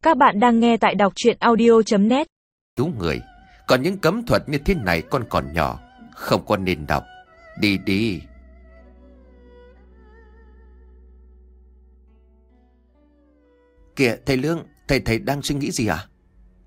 Các bạn đang nghe tại đọc truyện audio.net. Cứu người. Còn những cấm thuật như thế này con còn nhỏ, không có nên đọc. Đi đi. Kìa thầy Lương, thầy đang suy nghĩ gì à?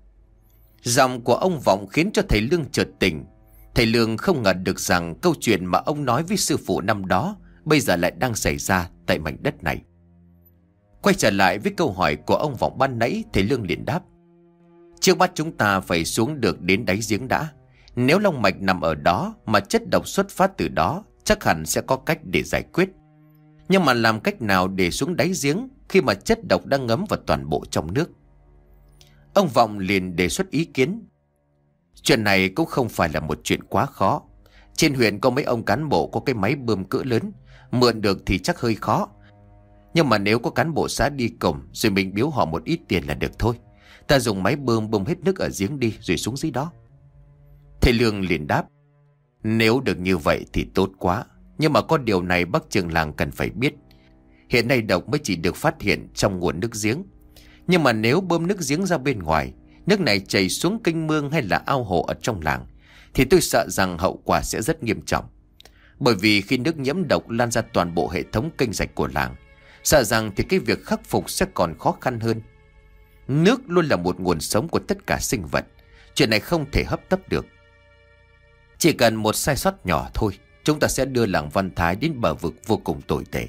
Giọng của ông Vọng khiến cho thầy Lương chợt tỉnh. Thầy Lương không ngờ được rằng câu chuyện mà ông nói với sư phụ năm đó bây giờ lại đang xảy ra tại mảnh đất này. Quay trở lại với câu hỏi của ông Vọng ban nãy, thầy Lương liền đáp: trước mắt chúng ta phải xuống được đến đáy giếng đã. Nếu long mạch nằm ở đó mà chất độc xuất phát từ đó, chắc hẳn sẽ có cách để giải quyết. Nhưng mà làm cách nào để xuống đáy giếng khi mà chất độc đang ngấm vào toàn bộ trong nước? Ông Vọng liền đề xuất ý kiến: chuyện này cũng không phải là một chuyện quá khó. Trên huyện có mấy ông cán bộ có cái máy bơm cỡ lớn, mượn được thì chắc hơi khó. Nhưng mà nếu có cán bộ xã đi cùng rồi mình biếu họ một ít tiền là được thôi. Ta dùng máy bơm hết nước ở giếng đi rồi xuống dưới đó. Thầy Lương liền đáp: nếu được như vậy thì tốt quá. Nhưng mà có điều này bác trưởng làng cần phải biết. Hiện nay độc mới chỉ được phát hiện trong nguồn nước giếng. Nhưng mà nếu bơm nước giếng ra bên ngoài, nước này chảy xuống kênh mương hay là ao hồ ở trong làng, thì tôi sợ rằng hậu quả sẽ rất nghiêm trọng. Bởi vì khi nước nhiễm độc lan ra toàn bộ hệ thống kênh rạch của làng, sợ rằng thì cái việc khắc phục sẽ còn khó khăn hơn. Nước luôn là một nguồn sống của tất cả sinh vật. Chuyện này không thể hấp tấp được. Chỉ cần một sai sót nhỏ thôi, chúng ta sẽ đưa làng Văn Thái đến bờ vực vô cùng tồi tệ.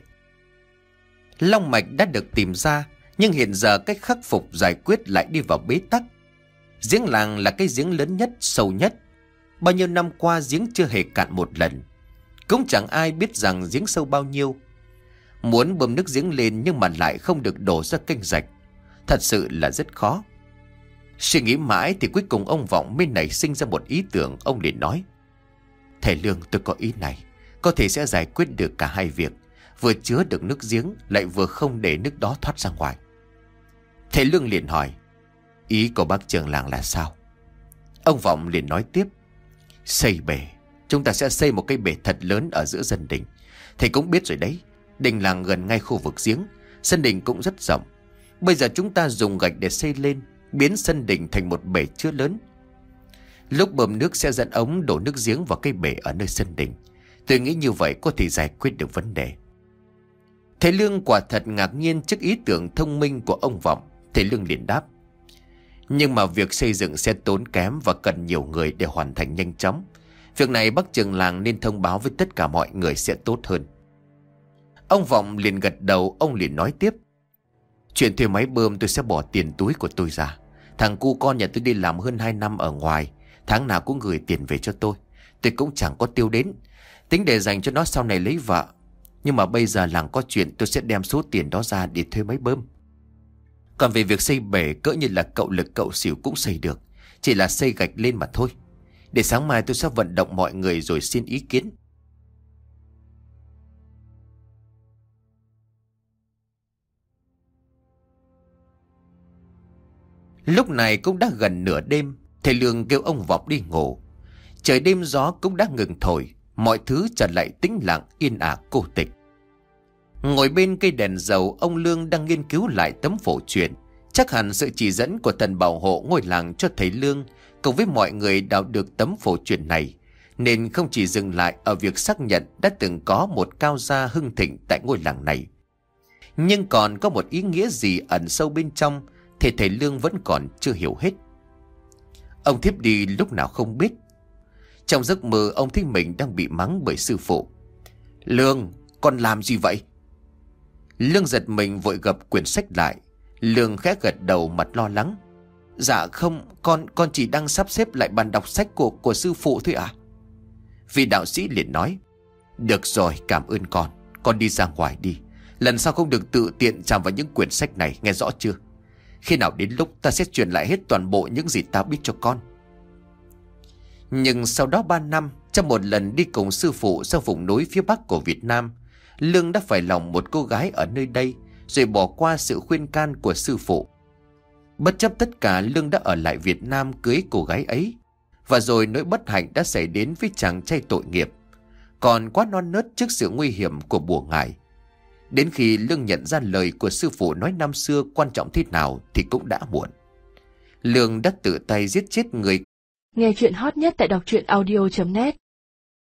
Long mạch đã được tìm ra, nhưng hiện giờ cách khắc phục giải quyết lại đi vào bế tắc. Giếng làng là cái giếng lớn nhất, sâu nhất. Bao nhiêu năm qua giếng chưa hề cạn một lần. Cũng chẳng ai biết rằng giếng sâu bao nhiêu. Muốn bơm nước giếng lên nhưng mà lại không được đổ ra kênh rạch, thật sự là rất khó. Suy nghĩ mãi thì cuối cùng ông Vọng mới nảy sinh ra một ý tưởng. Ông liền nói: thầy Lương, tôi có ý này, có thể sẽ giải quyết được cả hai việc. Vừa chứa được nước giếng lại vừa không để nước đó thoát ra ngoài. Thầy Lương liền hỏi: ý của bác trưởng làng là sao? Ông Vọng liền nói tiếp: xây bể. Chúng ta sẽ xây một cái bể thật lớn ở giữa sân đình. Thầy cũng biết rồi đấy, đình làng gần ngay khu vực giếng, sân đình cũng rất rộng. Bây giờ chúng ta dùng gạch để xây lên, biến sân đình thành một bể chứa lớn. Lúc bơm nước sẽ dẫn ống đổ nước giếng vào cái bể ở nơi sân đình. Tôi nghĩ như vậy có thể giải quyết được vấn đề. Thầy Lương quả thật ngạc nhiên trước ý tưởng thông minh của ông Vọng. Thầy Lương liền đáp: nhưng mà việc xây dựng sẽ tốn kém và cần nhiều người để hoàn thành nhanh chóng. Việc này bác trưởng làng nên thông báo với tất cả mọi người sẽ tốt hơn. Ông Vọng liền gật đầu. Ông liền nói tiếp: chuyện thuê máy bơm tôi sẽ bỏ tiền túi của tôi ra. Thằng cu con nhà tôi đi làm hơn 2 năm ở ngoài, tháng nào cũng gửi tiền về cho tôi. Tôi cũng chẳng có tiêu đến, tính để dành cho nó sau này lấy vợ. Nhưng mà bây giờ làng có chuyện, tôi sẽ đem số tiền đó ra để thuê máy bơm. Còn về việc xây bể, cỡ như là cậu Lực cậu Xỉu cũng xây được, chỉ là xây gạch lên mà thôi. Để sáng mai tôi sẽ vận động mọi người rồi xin ý kiến. Lúc này cũng đã gần nửa đêm. Thầy Lương kêu ông Vọng đi ngủ. Trời đêm gió cũng đã ngừng thổi, mọi thứ trở lại tĩnh lặng yên ả cô tịch. Ngồi bên cây đèn dầu, ông Lương đang nghiên cứu lại tấm phổ truyền. Chắc hẳn sự chỉ dẫn của thần bảo hộ ngôi làng cho thầy Lương cùng với mọi người đào được tấm phổ truyền này, nên không chỉ dừng lại ở việc xác nhận đã từng có một cao gia hưng thịnh tại ngôi làng này, nhưng còn có một ý nghĩa gì ẩn sâu bên trong thì thầy Lương vẫn còn chưa hiểu hết. Ông thiếp đi lúc nào không biết. Trong giấc mơ ông thấy mình đang bị mắng bởi sư phụ. Lương, con làm gì vậy? Lương giật mình vội gập quyển sách lại. Lương khẽ gật đầu mặt lo lắng. Dạ không, con chỉ đang sắp xếp lại bàn đọc sách của sư phụ thôi ạ. Vị đạo sĩ liền nói: được rồi, cảm ơn con đi ra ngoài đi. Lần sau không được tự tiện chạm vào những quyển sách này, nghe rõ chưa? Khi nào đến lúc ta sẽ truyền lại hết toàn bộ những gì ta biết cho con. Nhưng sau đó 3 năm, trong một lần đi cùng sư phụ ra vùng núi phía bắc của Việt Nam, Lương đã phải lòng một cô gái ở nơi đây, rồi bỏ qua sự khuyên can của sư phụ. Bất chấp tất cả, Lương đã ở lại Việt Nam cưới cô gái ấy. Và rồi nỗi bất hạnh đã xảy đến với chàng trai tội nghiệp, còn quá non nớt trước sự nguy hiểm của bùa ngải. Đến khi Lương nhận ra lời của sư phụ nói năm xưa quan trọng thế nào thì cũng đã muộn. Lương đã tự tay giết chết người. Nghe chuyện hot nhất tại đọc truyện audio.net